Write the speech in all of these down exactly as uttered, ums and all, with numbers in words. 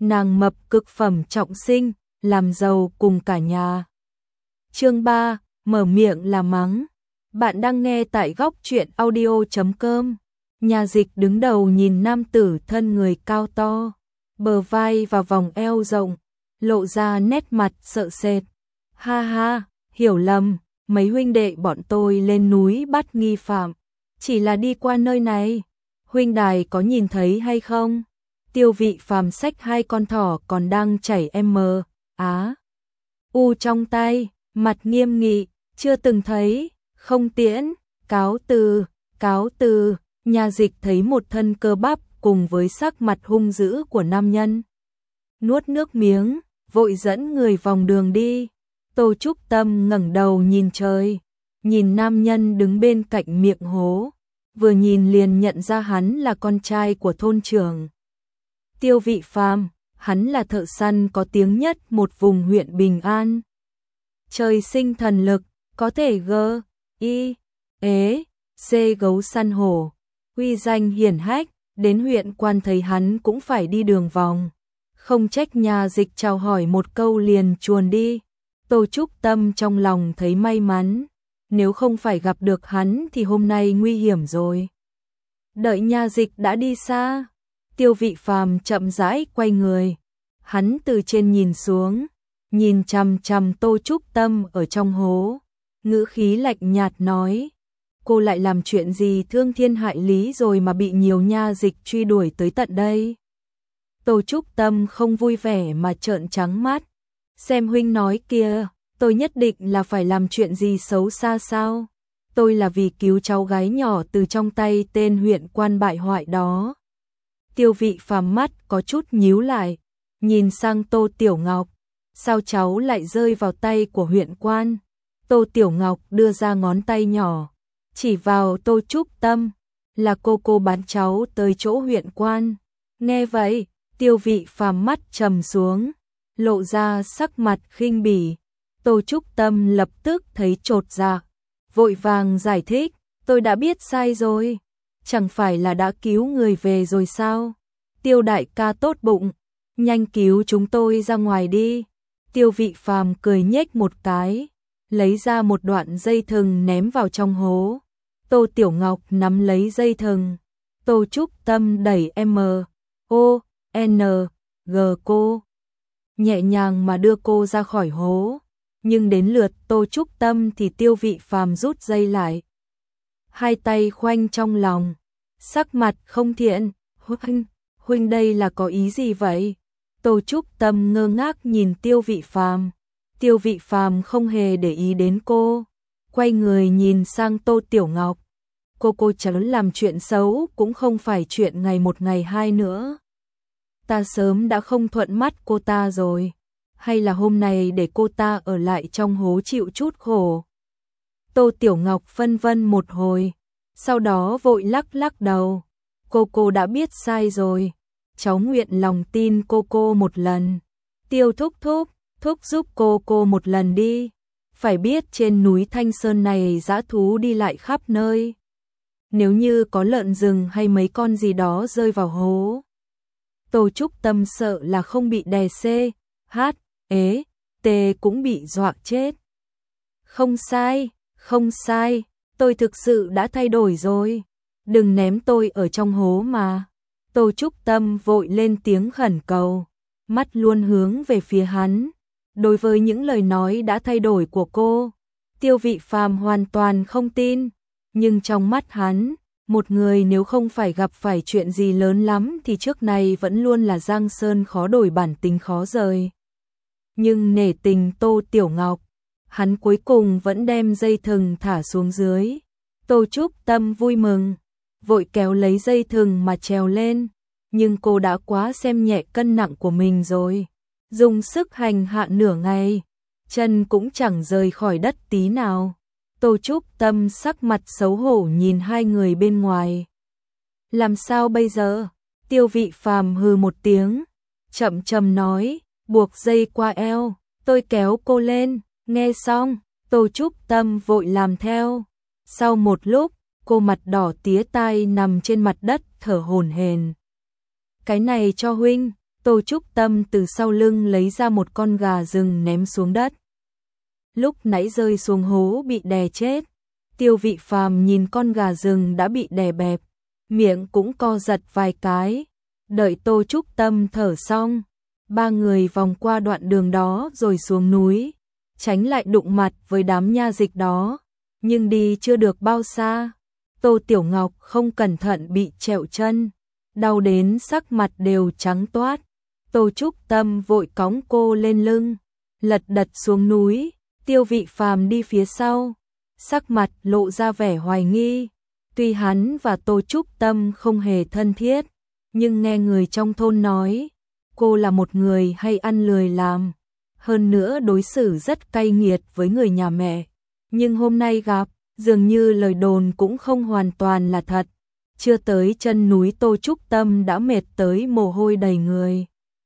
nàng mập cực phẩm trọng sinh, làm giàu cùng cả nhà. Chương ba, mở miệng là mắng. Bạn đang nghe tại góc truyện audio chấm com. Nhà Dịch đứng đầu nhìn nam tử thân người cao to, bờ vai và vòng eo rộng, lộ ra nét mặt sợ sệt. Ha ha, hiểu lầm, mấy huynh đệ bọn tôi lên núi bắt nghi phạm, chỉ là đi qua nơi này. Huynh đài có nhìn thấy hay không? Tiêu Vị Phàm xách hai con thỏ còn đang chảy M, á, u trong tay, mặt nghiêm nghị, chưa từng thấy, không tiễn, cáo từ, cáo từ. Nhà Dịch thấy một thân cơ bắp cùng với sắc mặt hung dữ của nam nhân. Nuốt nước miếng, vội dẫn người vòng đường đi. Tô Trúc Tâm ngẩng đầu nhìn trời, nhìn nam nhân đứng bên cạnh miệng hố, vừa nhìn liền nhận ra hắn là con trai của thôn trưởng. Tiêu Vị Phàm, hắn là thợ săn có tiếng nhất một vùng huyện Bình An. Trời sinh thần lực, có thể g, y, ế, c gấu săn hổ, uy danh hiển hách, đến huyện quan thấy hắn cũng phải đi đường vòng. Không trách Nhà Dịch chào hỏi một câu liền chuồn đi. Tô Trúc Tâm trong lòng thấy may mắn, nếu không phải gặp được hắn thì hôm nay nguy hiểm rồi. Đợi Nhà Dịch đã đi xa, Tiêu Vị Phàm chậm rãi quay người, hắn từ trên nhìn xuống, nhìn chằm chằm Tô Trúc Tâm ở trong hố, ngữ khí lạnh nhạt nói: cô lại làm chuyện gì thương thiên hại lý rồi mà bị nhiều nha dịch truy đuổi tới tận đây? Tô Trúc Tâm không vui vẻ mà trợn trắng mắt, xem huynh nói kia, tôi nhất định là phải làm chuyện gì xấu xa sao? Tôi là vì cứu cháu gái nhỏ từ trong tay tên huyện quan bại hoại đó. Tiêu Vị Phàm mắt có chút nhíu lại, nhìn sang Tô Tiểu Ngọc, sao cháu lại rơi vào tay của huyện quan? Tô Tiểu Ngọc đưa ra ngón tay nhỏ, chỉ vào Tô Trúc Tâm, là cô cô bán cháu tới chỗ huyện quan. Nghe vậy, Tiêu Vị Phàm mắt trầm xuống, lộ ra sắc mặt khinh bỉ. Tô Trúc Tâm lập tức thấy chột dạ, vội vàng giải thích, tôi đã biết sai rồi, chẳng phải là đã cứu người về rồi sao? Tiêu đại ca tốt bụng, nhanh cứu chúng tôi ra ngoài đi. Tiêu Vị Phàm cười nhếch một cái, lấy ra một đoạn dây thừng ném vào trong hố. Tô Tiểu Ngọc nắm lấy dây thừng, Tô Trúc Tâm đẩy M, O, N, G cô, nhẹ nhàng mà đưa cô ra khỏi hố. Nhưng đến lượt Tô Trúc Tâm thì Tiêu Vị Phàm rút dây lại, hai tay khoanh trong lòng, sắc mặt không thiện. Huynh, huynh đây là có ý gì vậy? Tô Trúc Tâm ngơ ngác nhìn Tiêu Vị Phàm. Tiêu Vị Phàm không hề để ý đến cô, quay người nhìn sang Tô Tiểu Ngọc. Cô cô chẳng làm chuyện xấu cũng không phải chuyện ngày một ngày hai nữa. Ta sớm đã không thuận mắt cô ta rồi, hay là hôm nay để cô ta ở lại trong hố chịu chút khổ? Tô Tiểu Ngọc phân vân một hồi, sau đó vội lắc lắc đầu. Cô cô đã biết sai rồi, cháu nguyện lòng tin cô cô một lần. Tiêu thúc thúc, thúc giúp cô cô một lần đi. Phải biết trên núi Thanh Sơn này dã thú đi lại khắp nơi. Nếu như có lợn rừng hay mấy con gì đó rơi vào hố, Tô Trúc Tâm sợ là không bị đè C, H, ế, T cũng bị dọa chết. Không sai, không sai, tôi thực sự đã thay đổi rồi. Đừng ném tôi ở trong hố mà. Tô Trúc Tâm vội lên tiếng khẩn cầu, mắt luôn hướng về phía hắn. Đối với những lời nói đã thay đổi của cô, Tiêu Vị Phàm hoàn toàn không tin. Nhưng trong mắt hắn, một người nếu không phải gặp phải chuyện gì lớn lắm thì trước này vẫn luôn là giang sơn khó đổi bản tính khó rời. Nhưng nể tình Tô Tiểu Ngọc, hắn cuối cùng vẫn đem dây thừng thả xuống dưới. Tô Trúc Tâm vui mừng, vội kéo lấy dây thừng mà trèo lên. Nhưng cô đã quá xem nhẹ cân nặng của mình rồi. Dùng sức hành hạ nửa ngày, chân cũng chẳng rời khỏi đất tí nào. Tô Trúc Tâm sắc mặt xấu hổ nhìn hai người bên ngoài. Làm sao bây giờ? Tiêu Vị Phàm hừ một tiếng, chậm chậm nói, buộc dây qua eo, tôi kéo cô lên. Nghe xong, Tô Trúc Tâm vội làm theo. Sau một lúc, cô mặt đỏ tía tai nằm trên mặt đất thở hổn hển. Cái này cho huynh. Tô Trúc Tâm từ sau lưng lấy ra một con gà rừng ném xuống đất. Lúc nãy rơi xuống hố bị đè chết. Tiêu Vị Phàm nhìn con gà rừng đã bị đè bẹp, miệng cũng co giật vài cái. Đợi Tô Trúc Tâm thở xong, ba người vòng qua đoạn đường đó rồi xuống núi, tránh lại đụng mặt với đám nha dịch đó. Nhưng đi chưa được bao xa, Tô Tiểu Ngọc không cẩn thận bị trẹo chân, đau đến sắc mặt đều trắng toát. Tô Trúc Tâm vội cõng cô lên lưng, lật đật xuống núi. Tiêu Vị Phàm đi phía sau, sắc mặt lộ ra vẻ hoài nghi. Tuy hắn và Tô Trúc Tâm không hề thân thiết, nhưng nghe người trong thôn nói, cô là một người hay ăn lười làm, hơn nữa đối xử rất cay nghiệt với người nhà mẹ. Nhưng hôm nay gặp, dường như lời đồn cũng không hoàn toàn là thật. Chưa tới chân núi Tô Trúc Tâm đã mệt tới mồ hôi đầy người.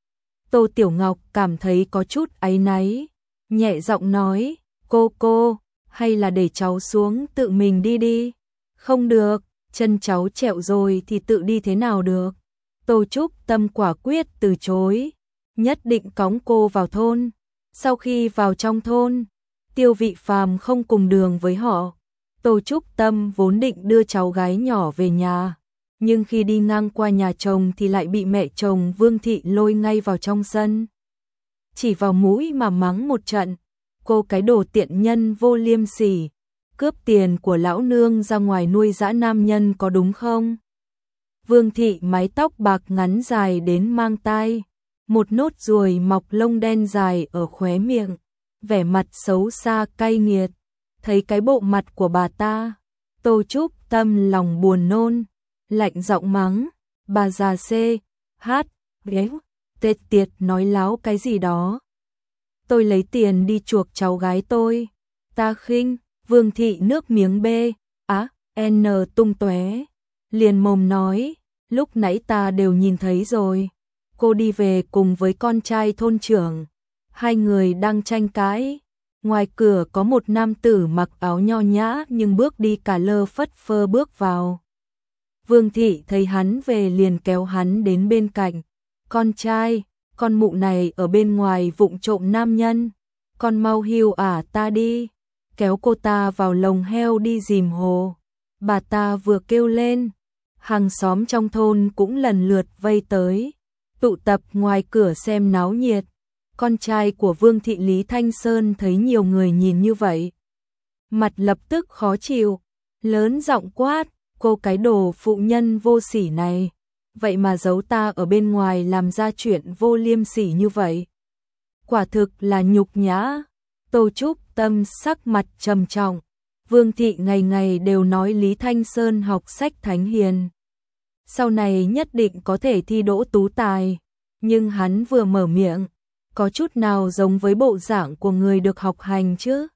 Tô Tiểu Ngọc cảm thấy có chút áy náy, nhẹ giọng nói, cô cô, hay là để cháu xuống tự mình đi đi. Không được, chân cháu trẹo rồi thì tự đi thế nào được. Tô Trúc Tâm quả quyết từ chối, nhất định cõng cô vào thôn. Sau khi vào trong thôn, Tiêu Vị Phàm không cùng đường với họ. Tô Trúc Tâm vốn định đưa cháu gái nhỏ về nhà, nhưng khi đi ngang qua nhà chồng thì lại bị mẹ chồng Vương Thị lôi ngay vào trong sân. Chỉ vào mũi mà mắng một trận, cô cái đồ tiện nhân vô liêm sỉ, cướp tiền của lão nương ra ngoài nuôi dã nam nhân có đúng không? Vương Thị mái tóc bạc ngắn dài đến mang tai, một nốt ruồi mọc lông đen dài ở khóe miệng, vẻ mặt xấu xa cay nghiệt. Thấy cái bộ mặt của bà ta, Tô Trúc Tâm lòng buồn nôn, lạnh giọng mắng, bà già xê, hát, ghéo, tết tiệt nói láo cái gì đó. Tôi lấy tiền đi chuộc cháu gái tôi, ta khinh. Vương Thị nước miếng bê, á, n tung tóe, liền mồm nói, lúc nãy ta đều nhìn thấy rồi. Cô đi về cùng với con trai thôn trưởng, hai người đang tranh cãi. Ngoài cửa có một nam tử mặc áo nho nhã nhưng bước đi cả lơ phất phơ bước vào. Vương Thị thấy hắn về liền kéo hắn đến bên cạnh. Con trai, con mụ này ở bên ngoài vụng trộm nam nhân, con mau hiu ả ta đi. Kéo cô ta vào lồng heo đi dìm hồ. Bà ta vừa kêu lên, hàng xóm trong thôn cũng lần lượt vây tới, tụ tập ngoài cửa xem náo nhiệt. Con trai của Vương Thị Lý Thanh Sơn thấy nhiều người nhìn như vậy, mặt lập tức khó chịu, lớn giọng quát, cô cái đồ phụ nhân vô sỉ này, vậy mà giấu ta ở bên ngoài làm ra chuyện vô liêm sỉ như vậy. Quả thực là nhục nhã. Tô Trúc Tâm sắc mặt trầm trọng, Vương Thị ngày ngày đều nói Lý Thanh Sơn học sách thánh hiền, sau này nhất định có thể thi đỗ tú tài, nhưng hắn vừa mở miệng, có chút nào giống với bộ dạng của người được học hành chứ?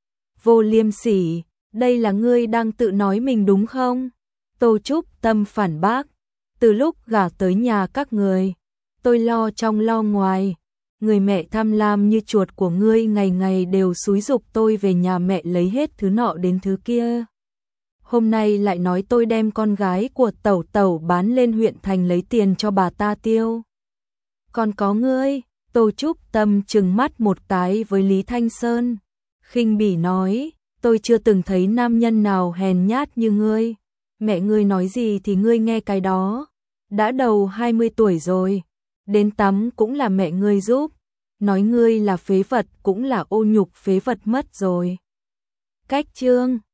Vô liêm sỉ, đây là ngươi đang tự nói mình đúng không? Tô Trúc Tâm phản bác, từ lúc gả tới nhà các người, tôi lo trong lo ngoài. Người mẹ tham lam như chuột của ngươi ngày ngày đều xúi giục tôi về nhà mẹ lấy hết thứ nọ đến thứ kia. Hôm nay lại nói tôi đem con gái của tẩu tẩu bán lên huyện thành lấy tiền cho bà ta tiêu. Còn có ngươi, Tô Trúc Tâm trừng mắt một cái với Lý Thanh Sơn, khinh bỉ nói, tôi chưa từng thấy nam nhân nào hèn nhát như ngươi. Mẹ ngươi nói gì thì ngươi nghe cái đó. Đã đầu hai mươi tuổi rồi, đến tắm cũng là mẹ ngươi giúp, nói ngươi là phế vật cũng là ô nhục phế vật mất rồi. Cách chương